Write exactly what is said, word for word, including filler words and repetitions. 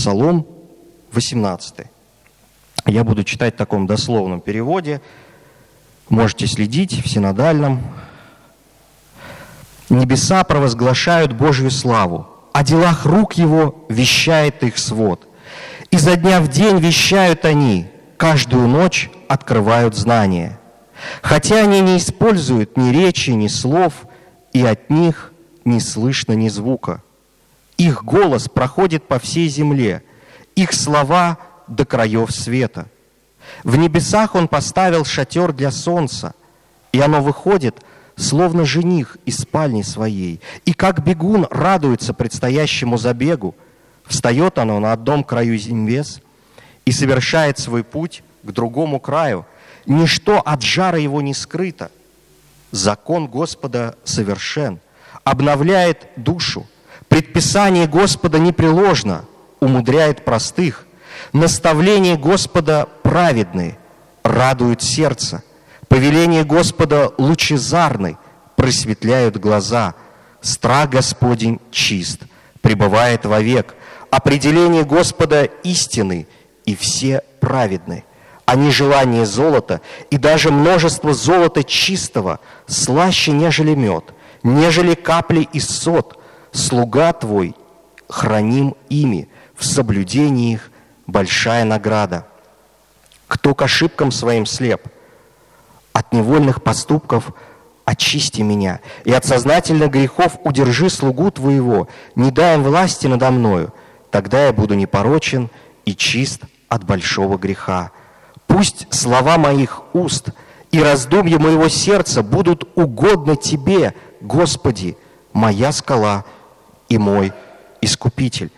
Псалом восемнадцатый. Я буду читать в таком дословном переводе. Можете следить в синодальном. «Небеса провозглашают Божью славу, о делах рук Его вещает их свод. Изо дня в день вещают они, каждую ночь открывают знания. Хотя они не используют ни речи, ни слов, и от них не слышно ни звука. Их голос проходит по всей земле, их слова до краев света. В небесах Он поставил шатер для солнца, и оно выходит, словно жених из спальни своей, и как бегун радуется предстоящему забегу, встает оно на одном краю небес и совершает свой путь к другому краю. Ничто от жара его не скрыто. Закон Господа совершен, обновляет душу. Предписание Господа непреложно, умудряет простых. Наставления Господа праведные, радуют сердце. Повеление Господа лучезарны, просветляют глаза. Страх Господень чист, пребывает вовек. Определение Господа истины, и все праведны. Они желание золота, и даже множество золота чистого, слаще, нежели мед, нежели капли из сот. Слуга Твой храним ими, в соблюдении их большая награда. Кто к ошибкам своим слеп, от невольных поступков очисти меня, и от сознательных грехов удержи слугу Твоего, не дай им власти надо мною, тогда я буду непорочен и чист от большого греха. Пусть слова моих уст и раздумья моего сердца будут угодны Тебе, Господи, моя скала и мой искупитель.